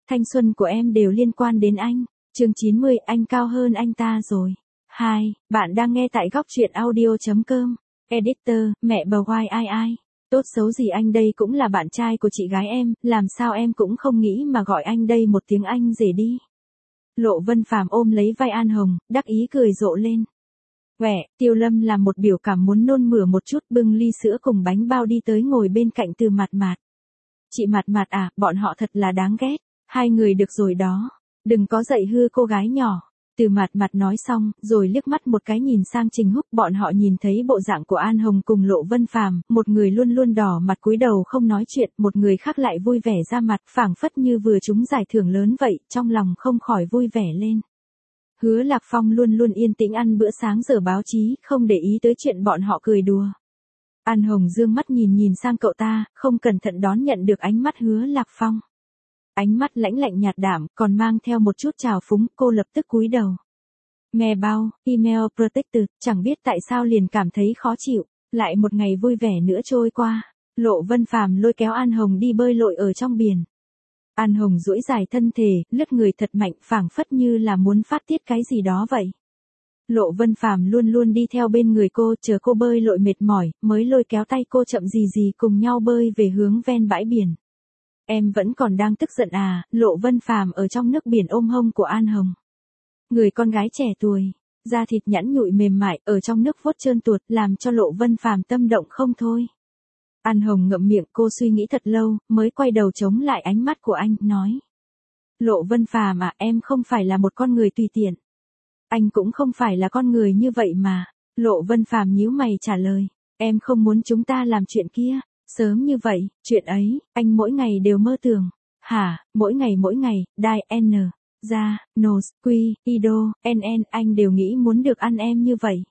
Thanh xuân của em đều liên quan đến anh. Chương 90, anh cao hơn anh ta rồi. 2. Bạn đang nghe tại góc truyện audio.com. Editor, mẹ bầu oai ai ai. Tốt xấu gì anh đây cũng là bạn trai của chị gái em, làm sao em cũng không nghĩ mà gọi anh đây một tiếng anh rể đi. Lộ Vân Phàm ôm lấy vai An Hồng, đắc ý cười rộ lên. Quẻ, Tiêu Lâm làm một biểu cảm muốn nôn mửa một chút, bưng ly sữa cùng bánh bao đi tới ngồi bên cạnh Từ Mạt Mạt. Chị Mạt Mạt à, bọn họ thật là đáng ghét. Hai người được rồi đó. Đừng có dạy hư cô gái nhỏ. Từ Mạt Mạt nói xong, rồi liếc mắt một cái nhìn sang Trình Húc. Bọn họ nhìn thấy bộ dạng của An Hồng cùng Lộ Vân Phàm, một người luôn luôn đỏ mặt cúi đầu không nói chuyện, một người khác lại vui vẻ ra mặt, phảng phất như vừa trúng giải thưởng lớn vậy, trong lòng không khỏi vui vẻ lên. Hứa Lạc Phong luôn luôn yên tĩnh ăn bữa sáng giờ báo chí, không để ý tới chuyện bọn họ cười đùa. An Hồng dương mắt nhìn sang cậu ta, không cẩn thận đón nhận được ánh mắt Hứa Lạc Phong. Ánh mắt lãnh lạnh nhạt đảm, còn mang theo một chút trào phúng, cô lập tức cúi đầu. Nghe bao, email protected, chẳng biết tại sao liền cảm thấy khó chịu. Lại một ngày vui vẻ nữa trôi qua, Lộ Vân Phàm lôi kéo An Hồng đi bơi lội ở trong biển. An Hồng duỗi dài thân thể, lướt người thật mạnh, phảng phất như là muốn phát tiết cái gì đó vậy. Lộ Vân Phàm luôn luôn đi theo bên người cô, chờ cô bơi lội mệt mỏi, mới lôi kéo tay cô chậm gì cùng nhau bơi về hướng ven bãi biển. Em vẫn còn đang tức giận à? Lộ Vân Phàm ở trong nước biển ôm hông của An Hồng. Người con gái trẻ tuổi, da thịt nhẵn nhụi mềm mại, ở trong nước vuốt trơn tuột, làm cho Lộ Vân Phàm tâm động không thôi. An Hồng ngậm miệng, cô suy nghĩ thật lâu, mới quay đầu chống lại ánh mắt của anh, nói. Lộ Vân Phàm à, em không phải là một con người tùy tiện. Anh cũng không phải là con người như vậy mà. Lộ Vân Phàm nhíu mày trả lời. Em không muốn chúng ta làm chuyện kia. Sớm như vậy, chuyện ấy, anh mỗi ngày đều mơ tưởng. Hả, mỗi ngày, die, n, ra, nos, quy, ido, nn, anh đều nghĩ muốn được ăn em như vậy.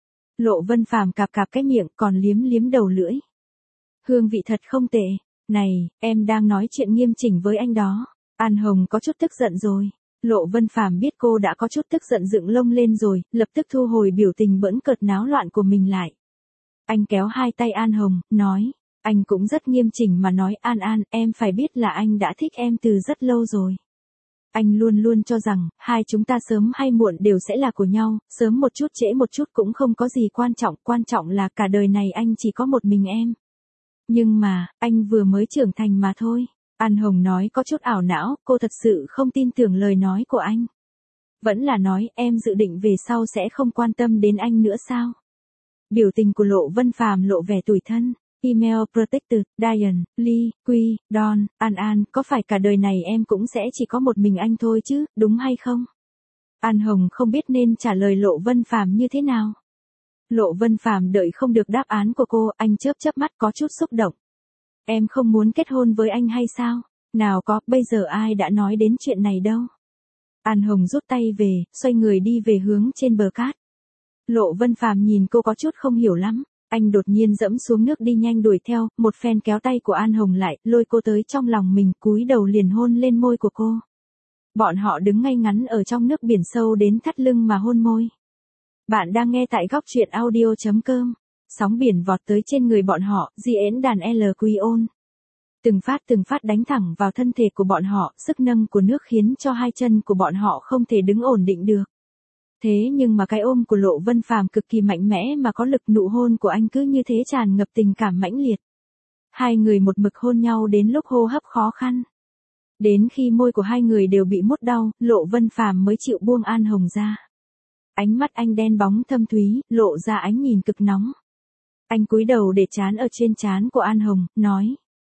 Lộ Vân Phàm cạp cái miệng, còn liếm đầu lưỡi. Hương vị thật không tệ. Này, em đang nói chuyện nghiêm chỉnh với anh đó. An Hồng có chút tức giận rồi. Lộ Vân Phàm biết cô đã có chút tức giận dựng lông lên rồi, lập tức thu hồi biểu tình bỡn cợt náo loạn của mình lại. Anh kéo hai tay An Hồng, nói. Anh cũng rất nghiêm chỉnh mà nói, An, em phải biết là anh đã thích em từ rất lâu rồi. Anh luôn luôn cho rằng, hai chúng ta sớm hay muộn đều sẽ là của nhau, sớm một chút trễ một chút cũng không có gì quan trọng là cả đời này anh chỉ có một mình em. Nhưng mà, anh vừa mới trưởng thành mà thôi. An Hồng nói có chút ảo não, cô thật sự không tin tưởng lời nói của anh. Vẫn là nói, em dự định về sau sẽ không quan tâm đến anh nữa sao? Biểu tình của Lộ Vân Phàm lộ vẻ tủi thân. Email protected, Diane, Lee, Quy, Don, An, có phải cả đời này em cũng sẽ chỉ có một mình anh thôi chứ, đúng hay không? An Hồng không biết nên trả lời Lộ Vân Phàm như thế nào. Lộ Vân Phàm đợi không được đáp án của cô, anh chớp mắt có chút xúc động. Em không muốn kết hôn với anh hay sao? Nào có, bây giờ ai đã nói đến chuyện này đâu. An Hồng rút tay về, xoay người đi về hướng trên bờ cát. Lộ Vân Phàm nhìn cô có chút không hiểu lắm. Anh đột nhiên dẫm xuống nước đi nhanh đuổi theo, một phen kéo tay của An Hồng lại, lôi cô tới trong lòng mình, cúi đầu liền hôn lên môi của cô. Bọn họ đứng ngay ngắn ở trong nước biển sâu đến thắt lưng mà hôn môi. Bạn đang nghe tại góc truyện audio.com. Sóng biển vọt tới trên người bọn họ, diễn đàn LQON. Từng phát đánh thẳng vào thân thể của bọn họ, sức nâng của nước khiến cho hai chân của bọn họ không thể đứng ổn định được. Thế nhưng mà cái ôm của Lộ Vân Phàm cực kỳ mạnh mẽ mà có lực, nụ hôn của anh cứ như thế tràn ngập tình cảm mãnh liệt. Hai người một mực hôn nhau đến lúc hô hấp khó khăn. Đến khi môi của hai người đều bị mút đau, Lộ Vân Phàm mới chịu buông An Hồng ra. Ánh mắt anh đen bóng thâm thúy, lộ ra ánh nhìn cực nóng. Anh cúi đầu để trán ở trên trán của An Hồng, nói.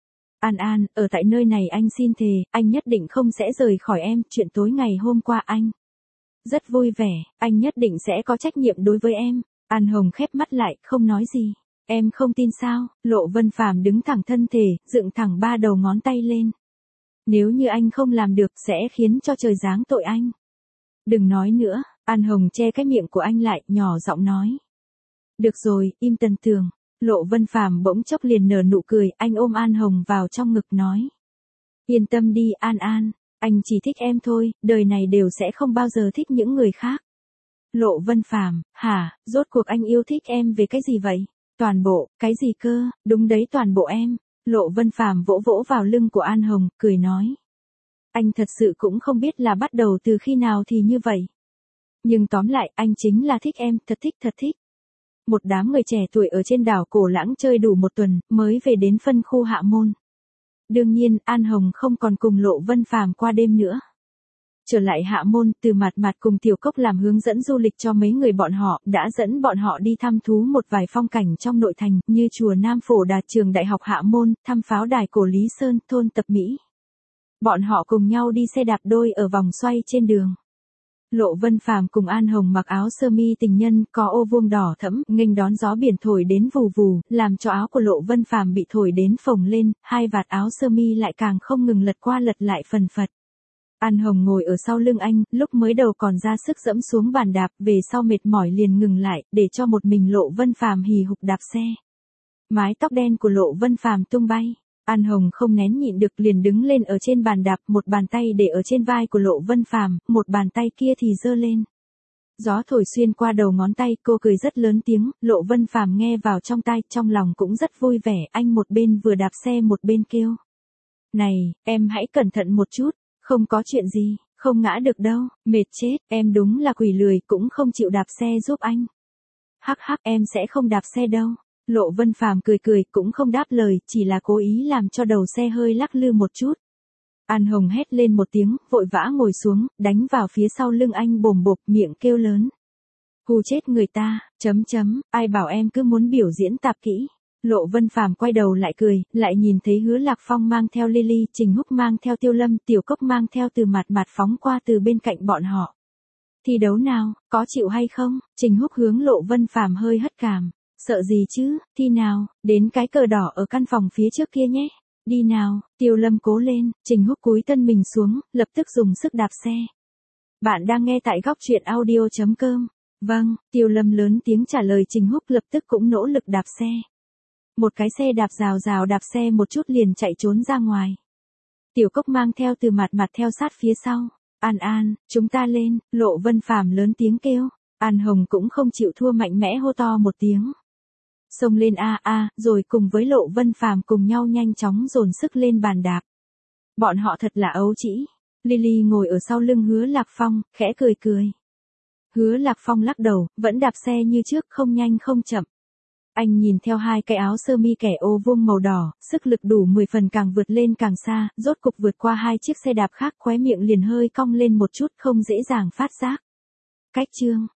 An, ở tại nơi này anh xin thề, anh nhất định không sẽ rời khỏi em, chuyện tối ngày hôm qua anh rất vui vẻ, anh nhất định sẽ có trách nhiệm đối với em. An Hồng khép mắt lại, không nói gì. Em không tin sao? Lộ Vân Phàm đứng thẳng thân thể, dựng thẳng ba đầu ngón tay lên. Nếu như anh không làm được, sẽ khiến cho trời giáng tội anh. Đừng nói nữa. An Hồng che cái miệng của anh lại, nhỏ giọng nói. Được rồi, im Tần Tường. Lộ Vân Phàm bỗng chốc liền nở nụ cười, anh ôm An Hồng vào trong ngực nói. Yên tâm đi, An, anh chỉ thích em thôi, đời này đều sẽ không bao giờ thích những người khác. Lộ Vân Phàm, hả, rốt cuộc anh yêu thích em về cái gì vậy? Toàn bộ, cái gì cơ? Đúng đấy, toàn bộ em. Lộ Vân Phàm vỗ vào lưng của An Hồng, cười nói. Anh thật sự cũng không biết là bắt đầu từ khi nào thì như vậy. Nhưng tóm lại, anh chính là thích em, thật thích. Một đám người trẻ tuổi ở trên đảo Cổ Lãng chơi đủ một tuần, mới về đến phân khu Hạ Môn. Đương nhiên, An Hồng không còn cùng Lộ Vân Phàm qua đêm nữa. Trở lại Hạ Môn, Từ Mạt Mạt cùng Tiểu Cốc làm hướng dẫn du lịch cho mấy người bọn họ, đã dẫn bọn họ đi thăm thú một vài phong cảnh trong nội thành, như chùa Nam Phổ Đà, trường đại học Hạ Môn, thăm pháo đài cổ Lý Sơn, thôn Tập Mỹ. Bọn họ cùng nhau đi xe đạp đôi ở vòng xoay trên đường. Lộ Vân Phàm cùng An Hồng mặc áo sơ mi tình nhân có ô vuông đỏ thẫm, nghênh đón gió biển thổi đến vù vù, làm cho áo của Lộ Vân Phàm bị thổi đến phồng lên, hai vạt áo sơ mi lại càng không ngừng lật qua lật lại phần phật. An Hồng ngồi ở sau lưng anh, lúc mới đầu còn ra sức dẫm xuống bàn đạp, về sau mệt mỏi liền ngừng lại, để cho một mình Lộ Vân Phàm hì hục đạp xe. Mái tóc đen của Lộ Vân Phàm tung bay. An Hồng không nén nhịn được liền đứng lên ở trên bàn đạp, một bàn tay để ở trên vai của Lộ Vân Phàm, một bàn tay kia thì giơ lên. Gió thổi xuyên qua đầu ngón tay, cô cười rất lớn tiếng, Lộ Vân Phàm nghe vào trong tai, trong lòng cũng rất vui vẻ, anh một bên vừa đạp xe một bên kêu. Này, em hãy cẩn thận một chút, không có chuyện gì, không ngã được đâu, mệt chết, em đúng là quỷ lười, cũng không chịu đạp xe giúp anh. Hắc hắc, em sẽ không đạp xe đâu. Lộ Vân Phàm cười cũng không đáp lời, chỉ là cố ý làm cho đầu xe hơi lắc lư một chút. An Hồng hét lên một tiếng, vội vã ngồi xuống, đánh vào phía sau lưng anh bồm bộp, miệng kêu lớn. Hù chết người ta, ai bảo em cứ muốn biểu diễn tạp kỹ. Lộ Vân Phàm quay đầu lại cười, lại nhìn thấy Hứa Lạc Phong mang theo Lily, Trình Húc mang theo Tiêu Lâm, Tiểu Cốc mang theo Từ Mạt Mạt phóng qua từ bên cạnh bọn họ. Thi đấu nào, có chịu hay không? Trình Húc hướng Lộ Vân Phàm hơi hất cằm. Sợ gì chứ, thi nào, đến cái cờ đỏ ở căn phòng phía trước kia nhé. Đi nào, Tiêu Lâm cố lên, Trình Húc cúi thân mình xuống, lập tức dùng sức đạp xe. Bạn đang nghe tại góc truyện audio.com. Vâng, Tiêu Lâm lớn tiếng trả lời, Trình Húc lập tức cũng nỗ lực đạp xe. Một cái xe đạp rào đạp xe một chút liền chạy trốn ra ngoài. Tiểu Cốc mang theo Từ Mạt Mạt theo sát phía sau. An, chúng ta lên, Lộ Vân Phàm lớn tiếng kêu. An Hồng cũng không chịu thua, mạnh mẽ hô to một tiếng. Xông lên rồi cùng với Lộ Vân Phàm cùng nhau nhanh chóng dồn sức lên bàn đạp. Bọn họ thật là ấu trĩ. Lily ngồi ở sau lưng Hứa Lạc Phong, khẽ cười. Hứa Lạc Phong lắc đầu, vẫn đạp xe như trước, không nhanh không chậm. Anh nhìn theo hai cái áo sơ mi kẻ ô vuông màu đỏ, sức lực đủ 10 phần, càng vượt lên càng xa, rốt cục vượt qua hai chiếc xe đạp khác, khóe miệng liền hơi cong lên một chút, không dễ dàng phát giác. Cách chương